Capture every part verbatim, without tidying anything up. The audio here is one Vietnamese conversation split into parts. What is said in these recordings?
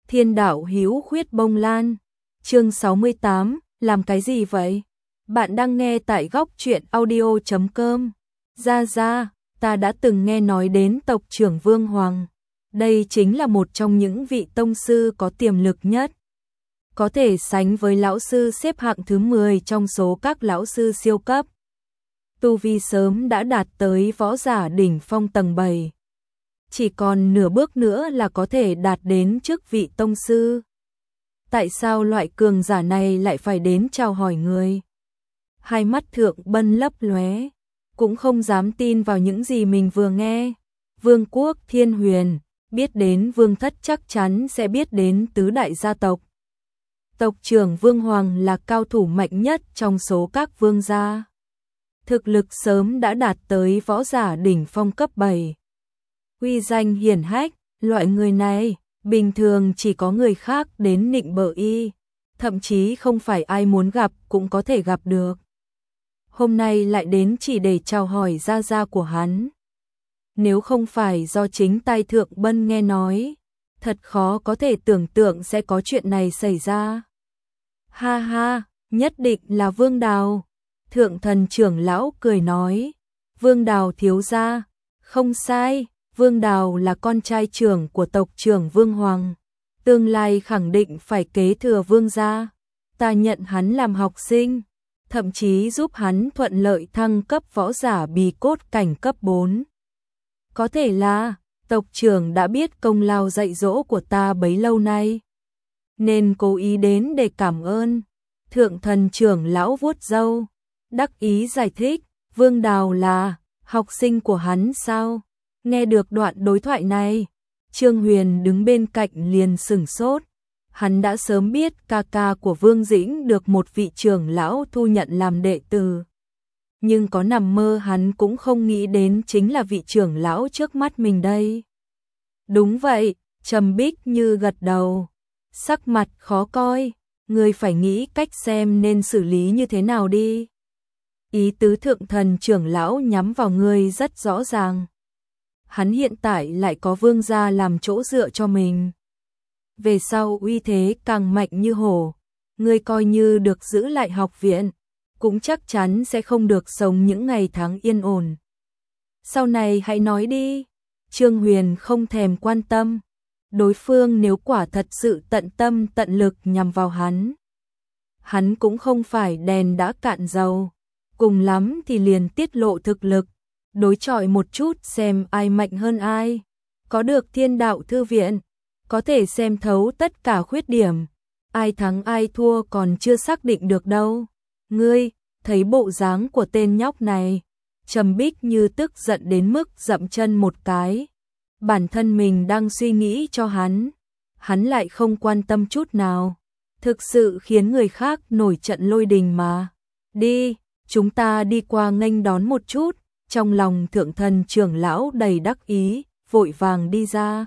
Thiên đạo hữu khuyết bông lan. Chương sáu mươi tám, làm cái gì vậy? Bạn đang nghe tại góc truyện audio chấm com. Ra ra, ta đã từng nghe nói đến tộc trưởng Vương Hoàng. Đây chính là một trong những vị tông sư có tiềm lực nhất. Có thể sánh với lão sư xếp hạng thứ mười trong số các lão sư siêu cấp. Tu vi sớm đã đạt tới võ giả đỉnh phong tầng bảy. Chỉ còn nửa bước nữa là có thể đạt đến chức vị tông sư. Tại sao loại cường giả này lại phải đến chào hỏi người? Hai mắt Thượng Bân lấp lóe, cũng không dám tin vào những gì mình vừa nghe. Vương quốc Thiên Huyền, biết đến Vương thất chắc chắn sẽ biết đến tứ đại gia tộc. Tộc trưởng Vương Hoàng là cao thủ mạnh nhất trong số các vương gia. Thực lực sớm đã đạt tới võ giả đỉnh phong cấp bảy. Uy danh hiển hách, loại người này, bình thường chỉ có người khác đến nịnh bợ y, thậm chí không phải ai muốn gặp cũng có thể gặp được. Hôm nay lại đến chỉ để chào hỏi gia gia của hắn. Nếu không phải do chính tai Thượng Bân nghe nói, thật khó có thể tưởng tượng sẽ có chuyện này xảy ra. Ha ha, nhất định là Vương Đào. Thượng thần trưởng lão cười nói, Vương Đào thiếu gia, không sai. Vương Đào là con trai trưởng của tộc trưởng Vương Hoàng, tương lai khẳng định phải kế thừa Vương gia. Ta nhận hắn làm học sinh, thậm chí giúp hắn thuận lợi thăng cấp võ giả bì cốt cảnh cấp bốn. Có thể là tộc trưởng đã biết công lao dạy dỗ của ta bấy lâu nay, nên cố ý đến để cảm ơn. Thượng thần trưởng lão vuốt râu, đắc ý giải thích, Vương Đào là học sinh của hắn sao? Nghe được đoạn đối thoại này, Trương Huyền đứng bên cạnh liền sửng sốt. Hắn đã sớm biết ca ca của Vương Dĩnh được một vị trưởng lão thu nhận làm đệ tử. Nhưng có nằm mơ hắn cũng không nghĩ đến chính là vị trưởng lão trước mắt mình đây. Đúng vậy, Trầm Bích Như gật đầu. Sắc mặt khó coi, ngươi phải nghĩ cách xem nên xử lý như thế nào đi. Ý tứ thượng thần trưởng lão nhắm vào ngươi rất rõ ràng. Hắn hiện tại lại có Vương gia làm chỗ dựa cho mình. Về sau uy thế càng mạnh như hổ, ngươi coi như được giữ lại học viện, cũng chắc chắn sẽ không được sống những ngày tháng yên ổn. Sau này hãy nói đi. Trương Huyền không thèm quan tâm. Đối phương nếu quả thật sự tận tâm tận lực nhằm vào hắn, hắn cũng không phải đèn đã cạn dầu, cùng lắm thì liền tiết lộ thực lực, đối chọi một chút xem ai mạnh hơn ai. Có được Thiên Đạo Thư Viện, có thể xem thấu tất cả khuyết điểm, ai thắng ai thua còn chưa xác định được đâu. Ngươi, thấy bộ dáng của tên nhóc này, Trầm Bích Như tức giận đến mức dậm chân một cái. Bản thân mình đang suy nghĩ cho hắn, hắn lại không quan tâm chút nào, thực sự khiến người khác nổi trận lôi đình mà. Đi, chúng ta đi qua nghênh đón một chút. Trong lòng thượng thần trưởng lão đầy đắc ý, vội vàng đi ra.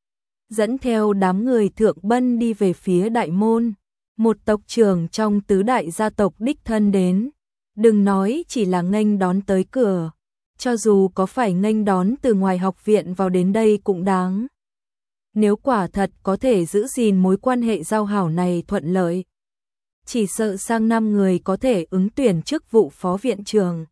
Dẫn theo đám người Thượng Bân đi về phía đại môn. Một tộc trưởng trong tứ đại gia tộc đích thân đến. Đừng nói chỉ là nghênh đón tới cửa, cho dù có phải nghênh đón từ ngoài học viện vào đến đây cũng đáng. Nếu quả thật có thể giữ gìn mối quan hệ giao hảo này thuận lợi, chỉ sợ sang năm người có thể ứng tuyển chức vụ phó viện trưởng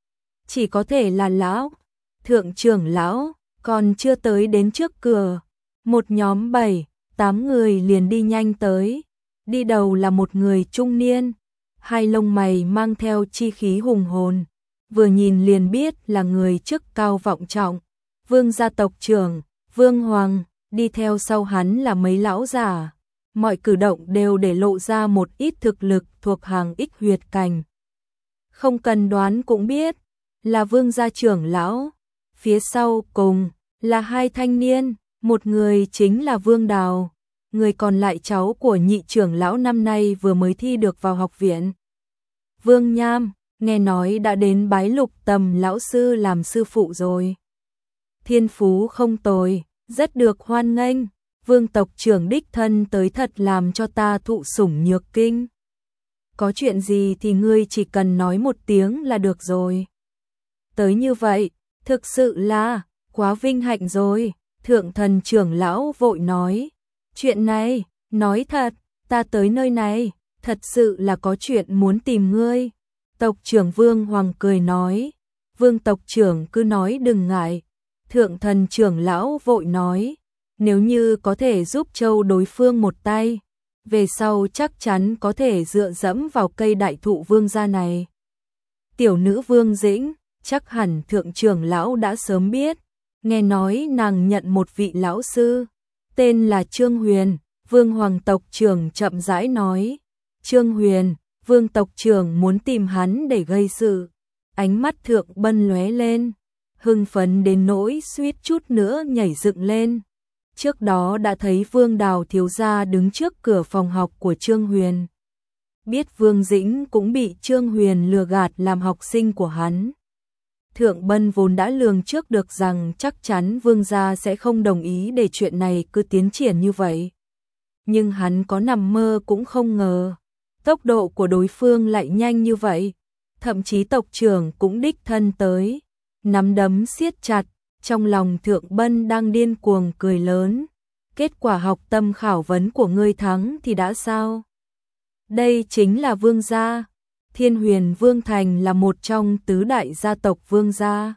chỉ có thể là lão, thượng trưởng lão, còn chưa tới đến trước cửa. Một nhóm bảy, tám người liền đi nhanh tới. Đi đầu là một người trung niên, hai lông mày mang theo chi khí hùng hồn, vừa nhìn liền biết là người chức cao vọng trọng. Vương gia tộc trưởng, Vương Hoàng, đi theo sau hắn là mấy lão già, mọi cử động đều để lộ ra một ít thực lực thuộc hàng ích huyệt cảnh. Không cần đoán cũng biết là Vương gia trưởng lão. Phía sau cùng là hai thanh niên, một người chính là Vương Đào, người còn lại cháu của nhị trưởng lão năm nay vừa mới thi được vào học viện. Vương Nham, nghe nói đã đến bái Lục Tầm lão sư làm sư phụ rồi. Thiên phú không tồi, rất được hoan nghênh. Vương tộc trưởng đích thân tới thật làm cho ta thụ sủng nhược kinh. Có chuyện gì thì ngươi chỉ cần nói một tiếng là được rồi. Tới như vậy, thực sự là quá vinh hạnh rồi. Thượng thần trưởng lão vội nói, Chuyện này, nói thật, ta tới nơi này, thật sự là có chuyện muốn tìm ngươi. Tộc trưởng Vương Hoàng cười nói. Vương tộc trưởng cứ nói đừng ngại. Thượng thần trưởng lão vội nói. Nếu như có thể giúp Châu đối phương một tay, về sau chắc chắn có thể dựa dẫm vào cây đại thụ vương gia này. Tiểu nữ Vương Dĩnh, chắc hẳn thượng trưởng lão đã sớm biết. Nghe nói nàng nhận một vị lão sư, tên là Trương Huyền. Vương Hoàng tộc trưởng chậm rãi nói. Trương Huyền, Vương tộc trưởng muốn tìm hắn để gây sự. Ánh mắt Thượng Bân lóe lên, hưng phấn đến nỗi suýt chút nữa nhảy dựng lên. Trước đó đã thấy Vương Đào thiếu gia đứng trước cửa phòng học của Trương Huyền. Biết Vương Dĩnh cũng bị Trương Huyền lừa gạt làm học sinh của hắn. Thượng Bân vốn đã lường trước được rằng chắc chắn Vương gia sẽ không đồng ý để chuyện này cứ tiến triển như vậy. Nhưng hắn có nằm mơ cũng không ngờ, tốc độ của đối phương lại nhanh như vậy. Thậm chí tộc trưởng cũng đích thân tới, nắm đấm siết chặt, trong lòng Thượng Bân đang điên cuồng cười lớn. Kết quả học tâm khảo vấn của ngươi thắng thì đã sao? Đây chính là Vương gia. Thiên Huyền Vương Thành là một trong tứ đại gia tộc Vương gia.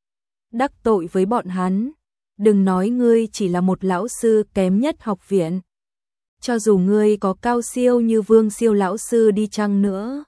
Đắc tội với bọn hắn, đừng nói ngươi chỉ là một lão sư kém nhất học viện. Cho dù ngươi có cao siêu như Vương siêu lão sư đi chăng nữa,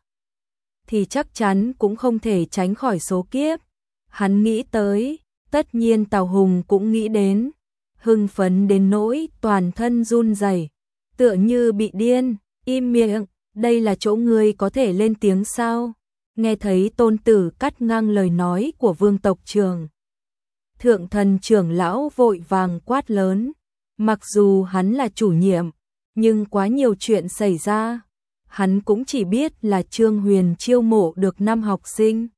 thì chắc chắn cũng không thể tránh khỏi số kiếp. Hắn nghĩ tới, tất nhiên Tào Hùng cũng nghĩ đến, hưng phấn đến nỗi toàn thân run rẩy, tựa như bị điên. Im miệng, đây là chỗ ngươi có thể lên tiếng sao? Nghe thấy tôn tử cắt ngang lời nói của Vương tộc trưởng, Thượng thần trưởng lão vội vàng quát lớn. Mặc dù hắn là chủ nhiệm, nhưng quá nhiều chuyện xảy ra, hắn cũng chỉ biết là Trương Huyền chiêu mộ được năm học sinh.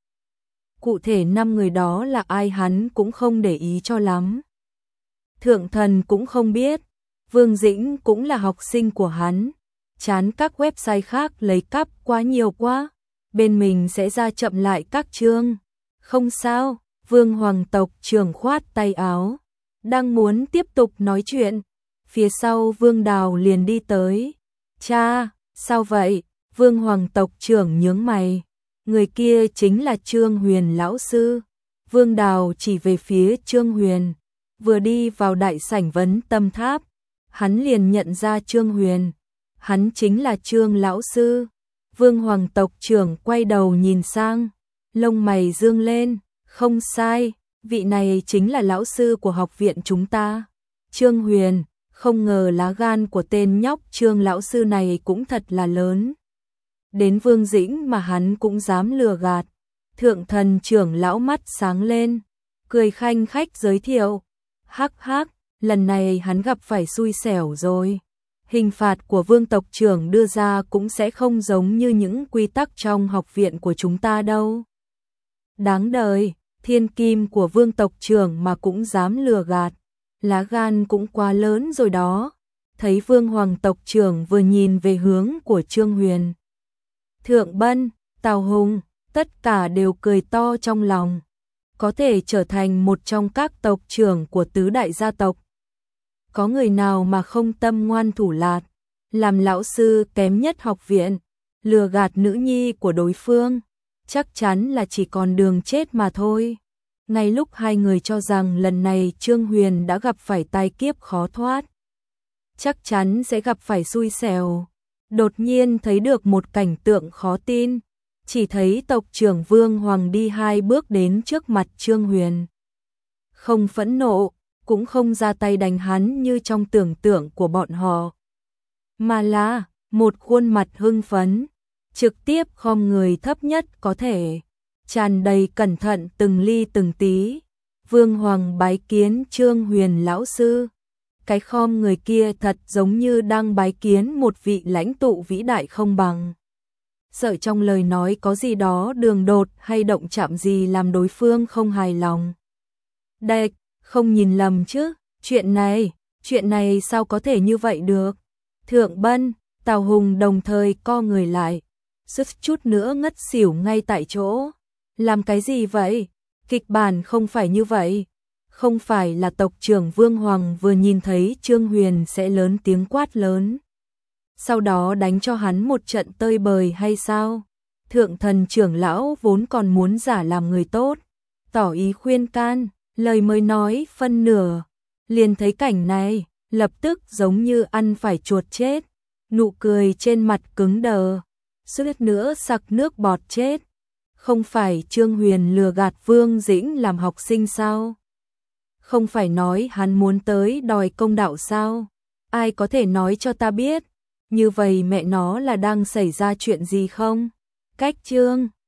Cụ thể năm người đó là ai hắn cũng không để ý cho lắm. Thượng thần cũng không biết, Vương Dĩnh cũng là học sinh của hắn. Chán các website khác lấy cắp quá nhiều quá, bên mình sẽ ra chậm lại các chương. Không sao, Vương Hoàng tộc trưởng khoát tay áo, đang muốn tiếp tục nói chuyện. Phía sau Vương Đào liền đi tới. Cha, sao vậy? Vương Hoàng tộc trưởng nhướng mày. Người kia chính là Trương Huyền lão sư. Vương Đào chỉ về phía Trương Huyền. Vừa đi vào đại sảnh vấn tâm tháp, hắn liền nhận ra Trương Huyền. Hắn chính là Trương lão sư. Vương Hoàng tộc trưởng quay đầu nhìn sang, lông mày dương lên. Không sai, vị này chính là lão sư của học viện chúng ta. Trương Huyền, không ngờ lá gan của tên nhóc Trương lão sư này cũng thật là lớn. Đến Vương Dĩnh mà hắn cũng dám lừa gạt. Thượng thần trưởng lão mắt sáng lên, cười khanh khách giới thiệu. Hắc hắc, lần này hắn gặp phải xui xẻo rồi. Hình phạt của Vương tộc trưởng đưa ra cũng sẽ không giống như những quy tắc trong học viện của chúng ta đâu. Đáng đời, thiên kim của Vương tộc trưởng mà cũng dám lừa gạt. Lá gan cũng quá lớn rồi đó. Thấy Vương Hoàng tộc trưởng vừa nhìn về hướng của Trương Huyền, Thượng Bân, Tào Hùng, tất cả đều cười to trong lòng. Có thể trở thành một trong các tộc trưởng của tứ đại gia tộc, có người nào mà không tâm ngoan thủ lạt, làm lão sư kém nhất học viện, lừa gạt nữ nhi của đối phương, chắc chắn là chỉ còn đường chết mà thôi. Ngay lúc hai người cho rằng lần này Trương Huyền đã gặp phải tai kiếp khó thoát, chắc chắn sẽ gặp phải xui xẻo, đột nhiên thấy được một cảnh tượng khó tin. Chỉ thấy tộc trưởng Vương Hoàng đi hai bước đến trước mặt Trương Huyền. Không phẫn nộ, cũng không ra tay đánh hắn như trong tưởng tượng của bọn họ, mà là một khuôn mặt hưng phấn, trực tiếp khom người thấp nhất có thể, tràn đầy cẩn thận từng ly từng tí. Vương Hoàng bái kiến Trương Huyền lão sư. Cái khom người kia thật giống như đang bái kiến một vị lãnh tụ vĩ đại không bằng. Sợ trong lời nói có gì đó đường đột hay động chạm gì làm đối phương không hài lòng. Đệch, không nhìn lầm chứ, chuyện này, chuyện này sao có thể như vậy được? Thượng Bân, Tào Hùng đồng thời co người lại, suýt chút nữa ngất xỉu ngay tại chỗ. Làm cái gì vậy? Kịch bản không phải như vậy. Không phải là tộc trưởng Vương Hoàng vừa nhìn thấy Trương Huyền sẽ lớn tiếng quát lớn, sau đó đánh cho hắn một trận tơi bời hay sao? Thượng thần trưởng lão vốn còn muốn giả làm người tốt, tỏ ý khuyên can, lời mới nói phân nửa, liền thấy cảnh này, lập tức giống như ăn phải chuột chết, nụ cười trên mặt cứng đờ, suýt nữa sặc nước bọt chết. Không phải Trương Huyền lừa gạt Vương Dĩnh làm học sinh sao? Không phải nói hắn muốn tới đòi công đạo sao? Ai có thể nói cho ta biết, như vậy mẹ nó là đang xảy ra chuyện gì không? Cách Trương